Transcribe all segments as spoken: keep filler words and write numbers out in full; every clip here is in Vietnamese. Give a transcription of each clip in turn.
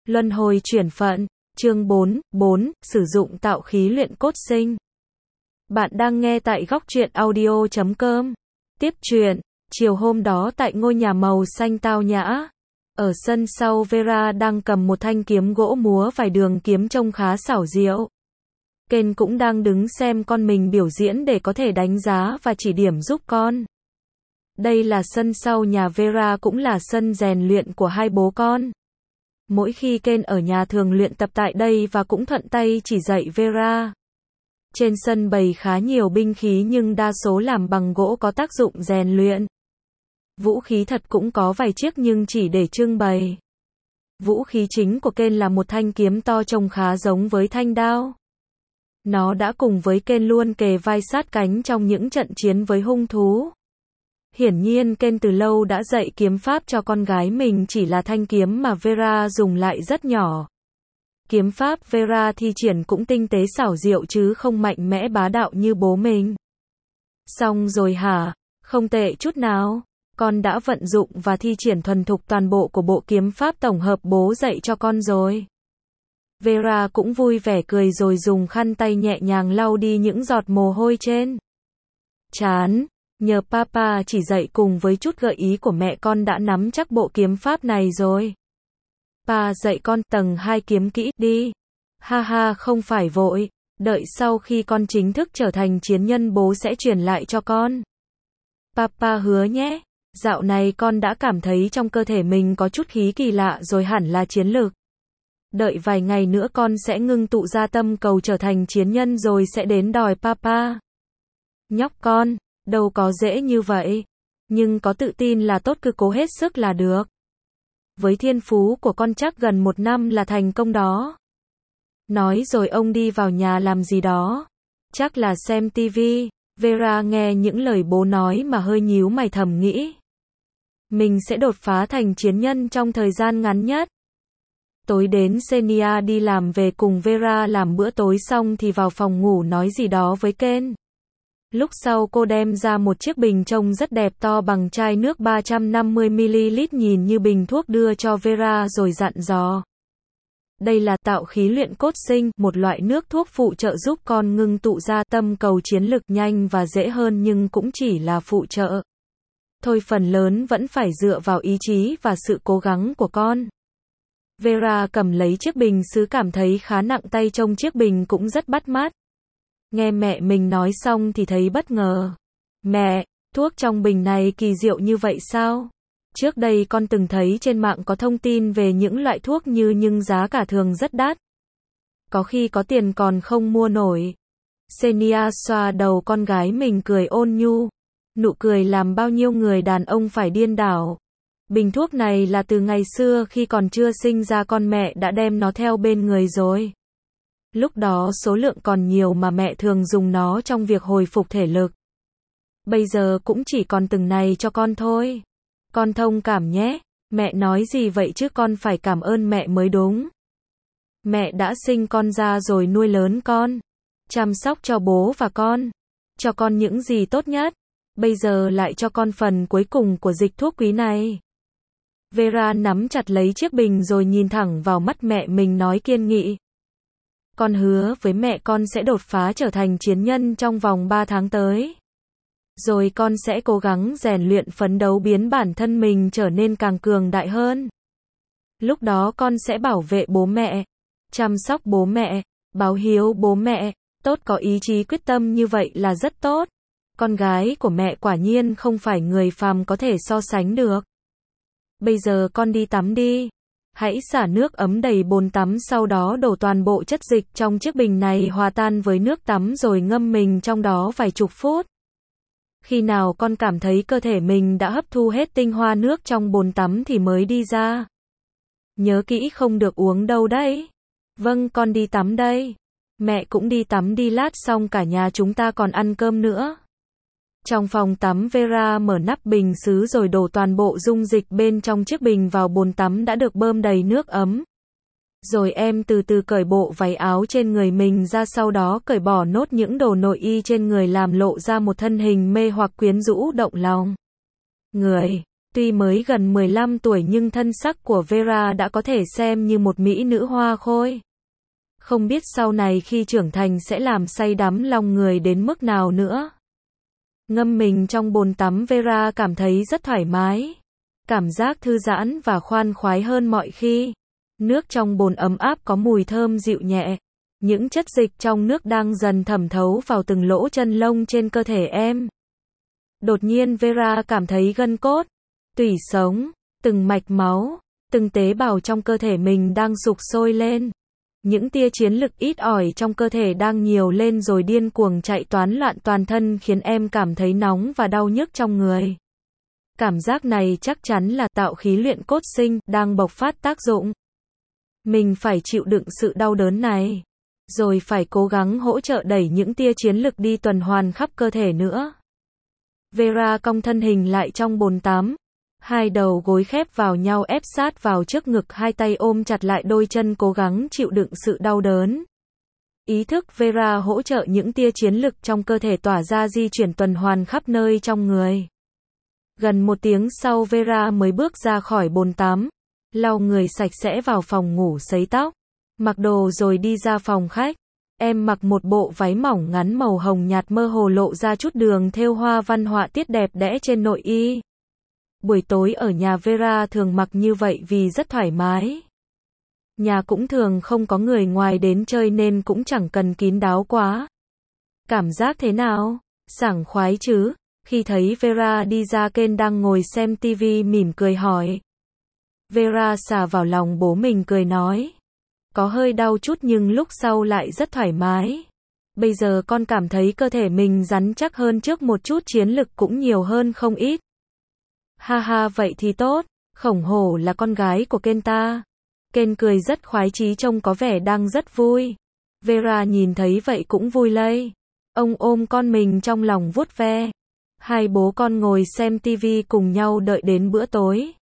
Luân hồi chuyển phận, chương bốn, bốn, sử dụng tạo khí luyện cốt sinh. Bạn đang nghe tại góc truyện audio chấm com. Tiếp truyện, chiều hôm đó tại ngôi nhà màu xanh tao nhã. Ở sân sau Vera đang cầm một thanh kiếm gỗ múa vài đường kiếm trông khá xảo diệu. Ken cũng đang đứng xem con mình biểu diễn để có thể đánh giá và chỉ điểm giúp con. Đây là sân sau nhà Vera, cũng là sân rèn luyện của hai bố con. Mỗi khi Ken ở nhà thường luyện tập tại đây và cũng thuận tay chỉ dạy Vera. Trên sân bày khá nhiều binh khí nhưng đa số làm bằng gỗ có tác dụng rèn luyện. Vũ khí thật cũng có vài chiếc nhưng chỉ để trưng bày. Vũ khí chính của Ken là một thanh kiếm to trông khá giống với thanh đao. Nó đã cùng với Ken luôn kề vai sát cánh trong những trận chiến với hung thú. Hiển nhiên Ken từ lâu đã dạy kiếm pháp cho con gái mình, chỉ là thanh kiếm mà Vera dùng lại rất nhỏ. Kiếm pháp Vera thi triển cũng tinh tế xảo diệu chứ không mạnh mẽ bá đạo như bố mình. Xong rồi hả? Không tệ chút nào. Con đã vận dụng và thi triển thuần thục toàn bộ của bộ kiếm pháp tổng hợp bố dạy cho con rồi. Vera cũng vui vẻ cười rồi dùng khăn tay nhẹ nhàng lau đi những giọt mồ hôi trên trán. Nhờ Papa chỉ dạy cùng với chút gợi ý của mẹ, con đã nắm chắc bộ kiếm pháp này rồi. Pa dạy con tầng hai kiếm kỹ đi. Ha ha, không phải vội. Đợi sau khi con chính thức trở thành chiến nhân bố sẽ truyền lại cho con. Papa hứa nhé. Dạo này con đã cảm thấy trong cơ thể mình có chút khí kỳ lạ rồi, hẳn là chiến lực. Đợi vài ngày nữa con sẽ ngưng tụ ra tâm cầu trở thành chiến nhân rồi sẽ đến đòi Papa. Nhóc con, đâu có dễ như vậy. Nhưng có tự tin là tốt, cứ cố hết sức là được. Với thiên phú của con chắc gần một năm là thành công đó. Nói rồi ông đi vào nhà làm gì đó. Chắc là xem tivi. Vera nghe những lời bố nói mà hơi nhíu mày thầm nghĩ. Mình sẽ đột phá thành chiến nhân trong thời gian ngắn nhất. Tối đến Xenia đi làm về cùng Vera làm bữa tối xong thì vào phòng ngủ nói gì đó với Ken. Lúc sau cô đem ra một chiếc bình trông rất đẹp to bằng chai nước ba trăm năm mươi mi li lít nhìn như bình thuốc đưa cho Vera rồi dặn dò. Đây là tạo khí luyện cốt sinh, một loại nước thuốc phụ trợ giúp con ngưng tụ ra tâm cầu chiến lực nhanh và dễ hơn, nhưng cũng chỉ là phụ trợ. Thôi phần lớn vẫn phải dựa vào ý chí và sự cố gắng của con. Vera cầm lấy chiếc bình sứ cảm thấy khá nặng tay, trông chiếc bình cũng rất bắt mắt. Nghe mẹ mình nói xong thì thấy bất ngờ. Mẹ, thuốc trong bình này kỳ diệu như vậy sao? Trước đây con từng thấy trên mạng có thông tin về những loại thuốc như nhưng giá cả thường rất đắt. Có khi có tiền còn không mua nổi. Xenia xoa đầu con gái mình cười ôn nhu. Nụ cười làm bao nhiêu người đàn ông phải điên đảo. Bình thuốc này là từ ngày xưa khi còn chưa sinh ra con mẹ đã đem nó theo bên người rồi. Lúc đó số lượng còn nhiều mà mẹ thường dùng nó trong việc hồi phục thể lực. Bây giờ cũng chỉ còn từng này cho con thôi. Con thông cảm nhé. Mẹ nói gì vậy chứ, con phải cảm ơn mẹ mới đúng. Mẹ đã sinh con ra rồi nuôi lớn con. Chăm sóc cho bố và con. Cho con những gì tốt nhất. Bây giờ lại cho con phần cuối cùng của dịch thuốc quý này. Vera nắm chặt lấy chiếc bình rồi nhìn thẳng vào mắt mẹ mình nói kiên nghị. Con hứa với mẹ con sẽ đột phá trở thành chiến nhân trong vòng ba tháng tới. Rồi con sẽ cố gắng rèn luyện phấn đấu biến bản thân mình trở nên càng cường đại hơn. Lúc đó con sẽ bảo vệ bố mẹ, chăm sóc bố mẹ, báo hiếu bố mẹ. Tốt, có ý chí quyết tâm như vậy là rất tốt. Con gái của mẹ quả nhiên không phải người phàm có thể so sánh được. Bây giờ con đi tắm đi. Hãy xả nước ấm đầy bồn tắm, sau đó đổ toàn bộ chất dịch trong chiếc bình này hòa tan với nước tắm rồi ngâm mình trong đó vài chục phút. Khi nào con cảm thấy cơ thể mình đã hấp thu hết tinh hoa nước trong bồn tắm thì mới đi ra. Nhớ kỹ không được uống đâu đấy. Vâng, con đi tắm đây. Mẹ cũng đi tắm đi, lát xong cả nhà chúng ta còn ăn cơm nữa. Trong phòng tắm, Vera mở nắp bình sứ rồi đổ toàn bộ dung dịch bên trong chiếc bình vào bồn tắm đã được bơm đầy nước ấm. Rồi em từ từ cởi bộ váy áo trên người mình ra, sau đó cởi bỏ nốt những đồ nội y trên người làm lộ ra một thân hình mê hoặc quyến rũ động lòng người. Tuy mới gần mười lăm tuổi nhưng thân sắc của Vera đã có thể xem như một mỹ nữ hoa khôi. Không biết sau này khi trưởng thành sẽ làm say đắm lòng người đến mức nào nữa. Ngâm mình trong bồn tắm, Vera cảm thấy rất thoải mái. Cảm giác thư giãn và khoan khoái hơn mọi khi. Nước trong bồn ấm áp có mùi thơm dịu nhẹ. Những chất dịch trong nước đang dần thẩm thấu vào từng lỗ chân lông trên cơ thể em. Đột nhiên Vera cảm thấy gân cốt, tủy sống, từng mạch máu, từng tế bào trong cơ thể mình đang sục sôi lên. Những tia chiến lực ít ỏi trong cơ thể đang nhiều lên rồi điên cuồng chạy toán loạn toàn thân, khiến em cảm thấy nóng và đau nhức trong người. Cảm giác này chắc chắn là tạo khí luyện cốt sinh đang bộc phát tác dụng. Mình phải chịu đựng sự đau đớn này, rồi phải cố gắng hỗ trợ đẩy những tia chiến lực đi tuần hoàn khắp cơ thể nữa. Vera cong thân hình lại trong bồn tắm, hai đầu gối khép vào nhau ép sát vào trước ngực, hai tay ôm chặt lại đôi chân cố gắng chịu đựng sự đau đớn. Ý thức Vera hỗ trợ những tia chiến lực trong cơ thể tỏa ra, di chuyển tuần hoàn khắp nơi trong người. Gần một tiếng sau Vera mới bước ra khỏi bồn tắm, lau người sạch sẽ vào phòng ngủ sấy tóc, mặc đồ rồi đi ra phòng khách. Em mặc một bộ váy mỏng ngắn màu hồng nhạt mơ hồ lộ ra chút đường thêu hoa văn họa tiết đẹp đẽ trên nội y. Buổi tối ở nhà Vera thường mặc như vậy vì rất thoải mái. Nhà cũng thường không có người ngoài đến chơi nên cũng chẳng cần kín đáo quá. Cảm giác thế nào? Sảng khoái chứ? Khi thấy Vera đi ra, Ken đang ngồi xem tivi mỉm cười hỏi. Vera xà vào lòng bố mình cười nói. Có hơi đau chút nhưng lúc sau lại rất thoải mái. Bây giờ con cảm thấy cơ thể mình rắn chắc hơn trước một chút, chiến lực cũng nhiều hơn không ít. Ha ha, vậy thì tốt, khổng hổ là con gái của Ken ta. Ken cười rất khoái chí, trông có vẻ đang rất vui. Vera nhìn thấy vậy cũng vui lây. Ông ôm con mình trong lòng vuốt ve. Hai bố con ngồi xem tivi cùng nhau đợi đến bữa tối.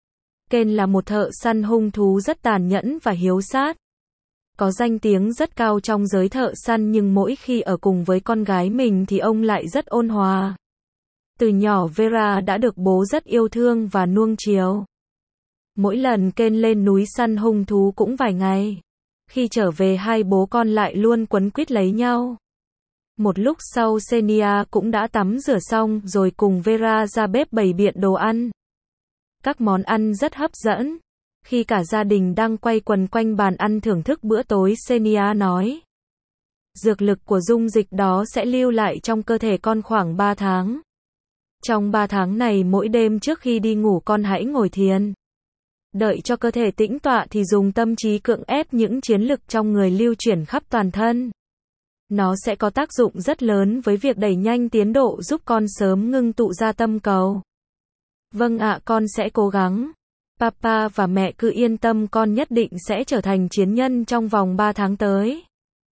Ken là một thợ săn hung thú rất tàn nhẫn và hiếu sát. Có danh tiếng rất cao trong giới thợ săn, nhưng mỗi khi ở cùng với con gái mình thì ông lại rất ôn hòa. Từ nhỏ Vera đã được bố rất yêu thương và nuông chiều. Mỗi lần Ken lên núi săn hung thú cũng vài ngày. Khi trở về hai bố con lại luôn quấn quýt lấy nhau. Một lúc sau Xenia cũng đã tắm rửa xong rồi cùng Vera ra bếp bày biện đồ ăn. Các món ăn rất hấp dẫn. Khi cả gia đình đang quay quần quanh bàn ăn thưởng thức bữa tối, Xenia nói. Dược lực của dung dịch đó sẽ lưu lại trong cơ thể con khoảng ba tháng. Trong ba tháng này mỗi đêm trước khi đi ngủ con hãy ngồi thiền. Đợi cho cơ thể tĩnh tọa thì dùng tâm trí cưỡng ép những chiến lực trong người lưu chuyển khắp toàn thân. Nó sẽ có tác dụng rất lớn với việc đẩy nhanh tiến độ, giúp con sớm ngưng tụ ra tâm cầu. Vâng ạ, con sẽ cố gắng. Papa và mẹ cứ yên tâm, con nhất định sẽ trở thành chiến nhân trong vòng ba tháng tới.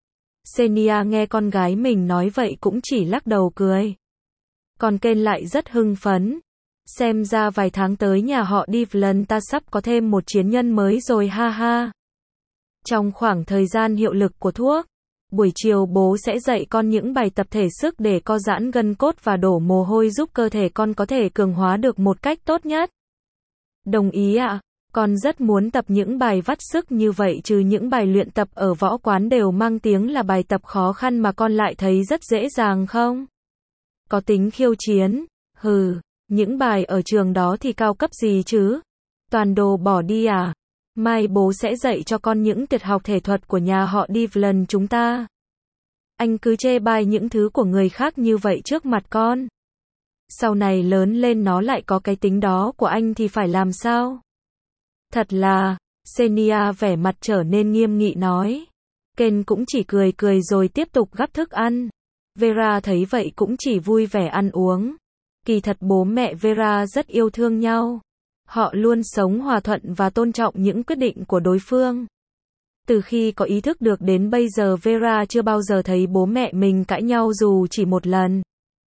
Xenia nghe con gái mình nói vậy cũng chỉ lắc đầu cười. Còn Ken lại rất hưng phấn. Xem ra vài tháng tới nhà họ Devlin ta sắp có thêm một chiến nhân mới rồi, ha ha. Trong khoảng thời gian hiệu lực của thuốc, buổi chiều bố sẽ dạy con những bài tập thể sức để co giãn gân cốt và đổ mồ hôi, giúp cơ thể con có thể cường hóa được một cách tốt nhất. Đồng ý ạ. À? Con rất muốn tập những bài vắt sức như vậy, trừ những bài luyện tập ở võ quán đều mang tiếng là bài tập khó khăn mà con lại thấy rất dễ dàng không? Có tính khiêu chiến. Hừ, những bài ở trường đó thì cao cấp gì chứ? Toàn đồ bỏ đi à? Mai bố sẽ dạy cho con những tuyệt học thể thuật của nhà họ Devlin chúng ta. Anh cứ chê bai những thứ của người khác như vậy trước mặt con. Sau này lớn lên nó lại có cái tính đó của anh thì phải làm sao? Thật là, Xenia vẻ mặt trở nên nghiêm nghị nói. Ken cũng chỉ cười cười rồi tiếp tục gắp thức ăn. Vera thấy vậy cũng chỉ vui vẻ ăn uống. Kỳ thật bố mẹ Vera rất yêu thương nhau. Họ luôn sống hòa thuận và tôn trọng những quyết định của đối phương. Từ khi có ý thức được đến bây giờ, Vera chưa bao giờ thấy bố mẹ mình cãi nhau dù chỉ một lần.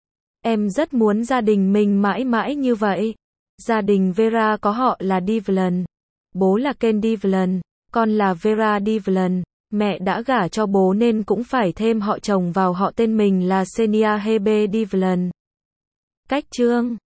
Em rất muốn gia đình mình mãi mãi như vậy. Gia đình Vera có họ là Devlin. Bố là Ken Devlin, con là Vera Devlin. Mẹ đã gả cho bố nên cũng phải thêm họ chồng vào họ, tên mình là Xenia Hebe Devlin. Cách chương